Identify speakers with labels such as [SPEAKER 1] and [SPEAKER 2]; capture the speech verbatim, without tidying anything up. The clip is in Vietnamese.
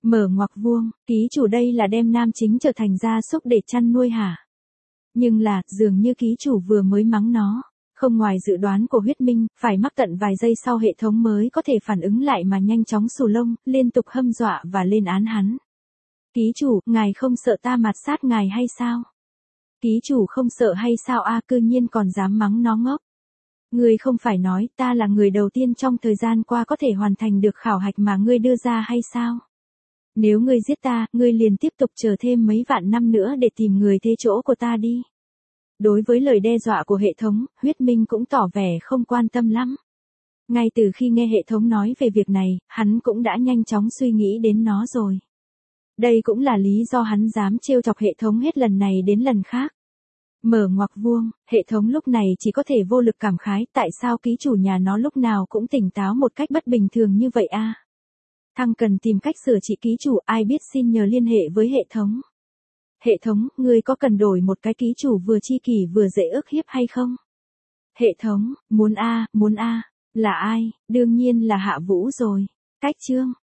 [SPEAKER 1] Mở ngoặc vuông, ký chủ đây là đem nam chính trở thành gia súc để chăn nuôi hả? Nhưng là, dường như ký chủ vừa mới mắng nó. Không ngoài dự đoán của Huyết Minh, phải mắc tận vài giây sau hệ thống mới có thể phản ứng lại mà nhanh chóng xù lông, liên tục hâm dọa và lên án hắn. Ký chủ, ngài không sợ ta mạt sát ngài hay sao? Ký chủ không sợ hay sao a, cư nhiên còn dám mắng nó ngốc. Ngươi không phải nói ta là người đầu tiên trong thời gian qua có thể hoàn thành được khảo hạch mà ngươi đưa ra hay sao? Nếu ngươi giết ta, ngươi liền tiếp tục chờ thêm mấy vạn năm nữa để tìm người thế chỗ của ta đi. Đối với lời đe dọa của hệ thống, Huyết Minh cũng tỏ vẻ không quan tâm lắm. Ngay từ khi nghe hệ thống nói về việc này, hắn cũng đã nhanh chóng suy nghĩ đến nó rồi. Đây cũng là lý do hắn dám trêu chọc hệ thống hết lần này đến lần khác. Mở ngoặc vuông, hệ thống lúc này chỉ có thể vô lực cảm khái tại sao ký chủ nhà nó lúc nào cũng tỉnh táo một cách bất bình thường như vậy a. Thăng cần tìm cách sửa trị ký chủ, ai biết xin nhờ liên hệ với hệ thống. Hệ thống, ngươi có cần đổi một cái ký chủ vừa chi kỷ vừa dễ ức hiếp hay không? Hệ thống, muốn a, muốn a, là ai? Đương nhiên là Hạ Vũ rồi. Cách chương